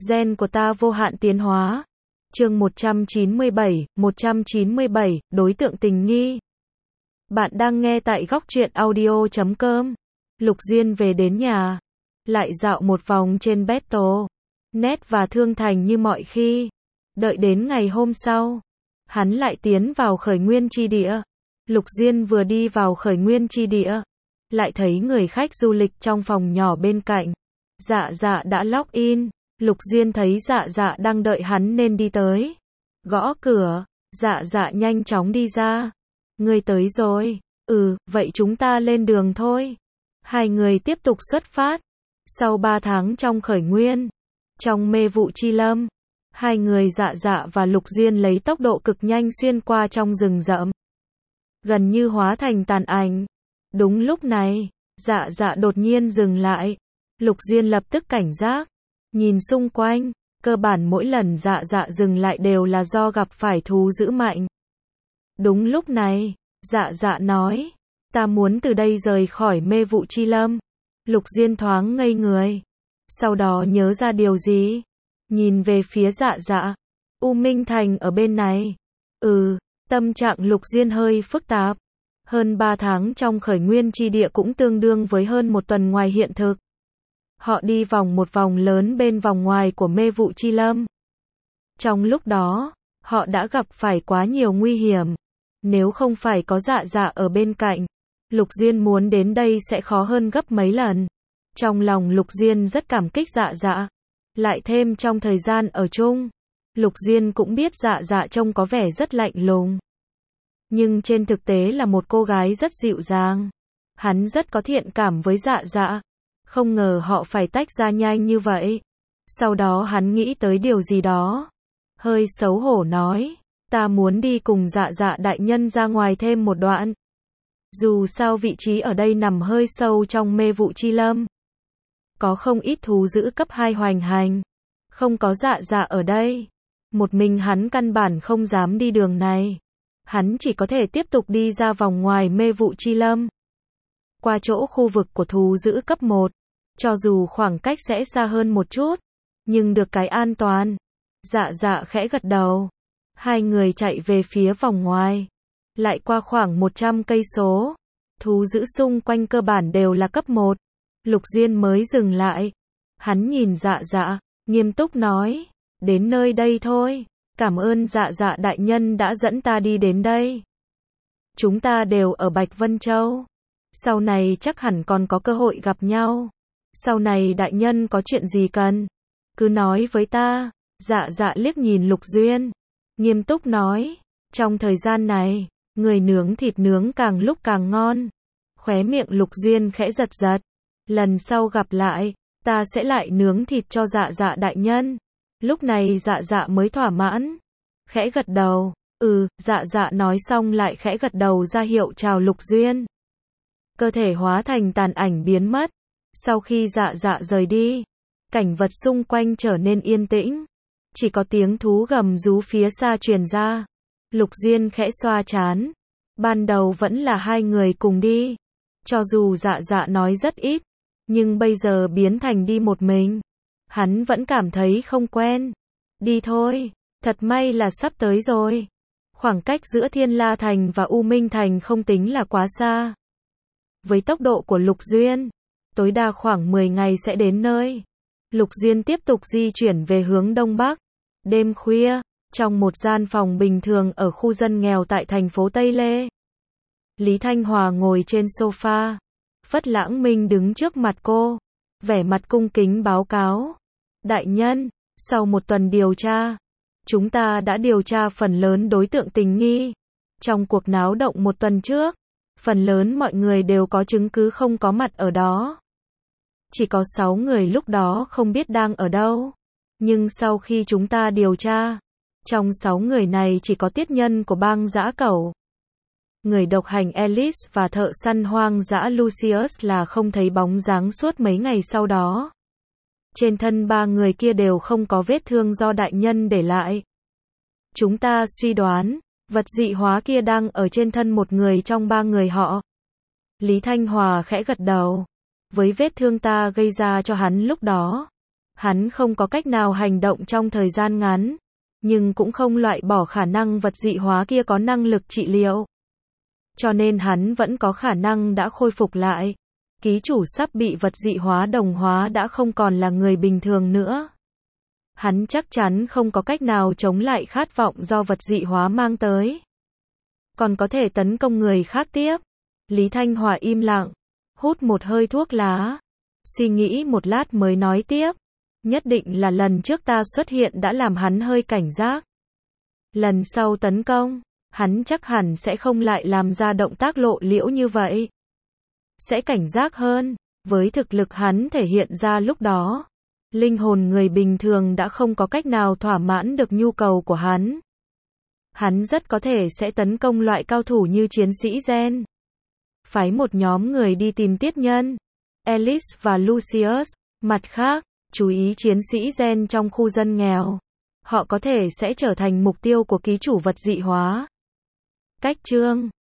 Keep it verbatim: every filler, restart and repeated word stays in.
Gen của ta vô hạn tiến hóa. Chương một trăm chín mươi bảy, một trăm chín mươi bảy, đối tượng tình nghi. Bạn đang nghe tại góc truyện audio chấm com. Lục Diên về đến nhà, lại dạo một vòng trên Battle net và Thương Thành như mọi khi. Đợi đến ngày hôm sau, hắn lại tiến vào khởi nguyên chi địa. Lục Diên vừa đi vào khởi nguyên chi địa, lại thấy người khách du lịch trong phòng nhỏ bên cạnh. Dạ dạ đã log in. Lục Diên thấy dạ dạ đang đợi hắn nên đi tới. Gõ cửa, dạ dạ nhanh chóng đi ra. Ngươi tới rồi. Ừ, vậy chúng ta lên đường thôi. Hai người tiếp tục xuất phát. Sau ba tháng trong khởi nguyên, trong mê vụ chi lâm, hai người dạ dạ và Lục Diên lấy tốc độ cực nhanh xuyên qua trong rừng rậm, gần như hóa thành tàn ảnh. Đúng lúc này, dạ dạ đột nhiên dừng lại. Lục Diên lập tức cảnh giác, nhìn xung quanh. Cơ bản mỗi lần dạ dạ dừng lại đều là do gặp phải thú dữ mạnh. Đúng lúc này, dạ dạ nói, ta muốn từ đây rời khỏi mê vụ chi lâm. Lục Diên thoáng ngây người, sau đó nhớ ra điều gì, nhìn về phía dạ dạ. U Minh Thành ở bên này. Ừ, tâm trạng Lục Diên hơi phức tạp. Hơn ba tháng trong khởi nguyên chi địa cũng tương đương với hơn một tuần ngoài hiện thực. Họ đi vòng một vòng lớn bên vòng ngoài của mê vụ chi lâm. Trong lúc đó, họ đã gặp phải quá nhiều nguy hiểm. Nếu không phải có dạ dạ ở bên cạnh, Lục Diên muốn đến đây sẽ khó hơn gấp mấy lần. Trong lòng Lục Diên rất cảm kích dạ dạ. Lại thêm trong thời gian ở chung, Lục Diên cũng biết dạ dạ trông có vẻ rất lạnh lùng. Nhưng trên thực tế là một cô gái rất dịu dàng. Hắn rất có thiện cảm với dạ dạ. Không ngờ họ phải tách ra nhanh như vậy. Sau đó hắn nghĩ tới điều gì đó, hơi xấu hổ nói, ta muốn đi cùng dạ dạ đại nhân ra ngoài thêm một đoạn. Dù sao vị trí ở đây nằm hơi sâu trong mê vụ chi lâm, có không ít thú dữ cấp hai hoành hành. Không có dạ dạ ở đây, một mình hắn căn bản không dám đi đường này. Hắn chỉ có thể tiếp tục đi ra vòng ngoài mê vụ chi lâm, qua chỗ khu vực của thú dữ cấp một. Cho dù khoảng cách sẽ xa hơn một chút, nhưng được cái an toàn. Dạ dạ khẽ gật đầu. Hai người chạy về phía vòng ngoài, lại qua khoảng một trăm cây số. Thú dữ xung quanh cơ bản đều là cấp một. Lục Diên mới dừng lại. Hắn nhìn dạ dạ, nghiêm túc nói, đến nơi đây thôi. Cảm ơn dạ dạ đại nhân đã dẫn ta đi đến đây. Chúng ta đều ở Bạch Vân Châu. Sau này chắc hẳn còn có cơ hội gặp nhau. Sau này đại nhân có chuyện gì cần, cứ nói với ta. Dạ dạ liếc nhìn Lục Diên, nghiêm túc nói, trong thời gian này, người nướng thịt nướng càng lúc càng ngon. Khóe miệng Lục Diên khẽ giật giật. Lần sau gặp lại, ta sẽ lại nướng thịt cho dạ dạ đại nhân. Lúc này dạ dạ mới thỏa mãn, khẽ gật đầu. Ừ, dạ dạ nói xong lại khẽ gật đầu ra hiệu chào Lục Diên. Cơ thể hóa thành tàn ảnh biến mất. Sau khi dạ dạ rời đi, cảnh vật xung quanh trở nên yên tĩnh. Chỉ có tiếng thú gầm rú phía xa truyền ra. Lục Diên khẽ xoa trán. Ban đầu vẫn là hai người cùng đi. Cho dù dạ dạ nói rất ít, nhưng bây giờ biến thành đi một mình. Hắn vẫn cảm thấy không quen. Đi thôi, thật may là sắp tới rồi. Khoảng cách giữa Thiên La Thành và U Minh Thành không tính là quá xa. Với tốc độ của Lục Diên, tối đa khoảng mười ngày sẽ đến nơi. Lục Diên tiếp tục di chuyển về hướng Đông Bắc. Đêm khuya, trong một gian phòng bình thường ở khu dân nghèo tại thành phố Tây Lê, Lý Thanh Hòa ngồi trên sofa. Phất Lãng Minh đứng trước mặt cô, vẻ mặt cung kính báo cáo. Đại nhân, sau một tuần điều tra, chúng ta đã điều tra phần lớn đối tượng tình nghi. Trong cuộc náo động một tuần trước, phần lớn mọi người đều có chứng cứ không có mặt ở đó. Chỉ có sáu người lúc đó không biết đang ở đâu. Nhưng sau khi chúng ta điều tra, trong sáu người này chỉ có tiết nhân của bang dã cẩu, người độc hành Alice và thợ săn hoang dã Lucius là không thấy bóng dáng suốt mấy ngày sau đó. Trên thân ba người kia đều không có vết thương do đại nhân để lại. Chúng ta suy đoán, vật dị hóa kia đang ở trên thân một người trong ba người họ. Lý Thanh Hòa khẽ gật đầu. Với vết thương ta gây ra cho hắn lúc đó, Hắn không có cách nào hành động trong thời gian ngắn, nhưng cũng không loại bỏ khả năng vật dị hóa kia có năng lực trị liệu. Cho nên hắn vẫn có khả năng đã khôi phục lại. Ký chủ sắp bị vật dị hóa đồng hóa đã không còn là người bình thường nữa. Hắn chắc chắn không có cách nào chống lại khát vọng do vật dị hóa mang tới. Còn có thể tấn công người khác tiếp. Lý Thanh Hòa im lặng, hút một hơi thuốc lá. Suy nghĩ một lát mới nói tiếp. Nhất định là lần trước ta xuất hiện đã làm hắn hơi cảnh giác. Lần sau tấn công, hắn chắc hẳn sẽ không lại làm ra động tác lộ liễu như vậy. Sẽ cảnh giác hơn, với thực lực hắn thể hiện ra lúc đó. Linh hồn người bình thường đã không có cách nào thỏa mãn được nhu cầu của hắn. Hắn rất có thể sẽ tấn công loại cao thủ như chiến sĩ gen. Phái một nhóm người đi tìm Tiết Nhân, Alice và Lucius. Mặt khác, chú ý chiến sĩ gen trong khu dân nghèo. Họ có thể sẽ trở thành mục tiêu của ký chủ vật dị hóa. Cách chương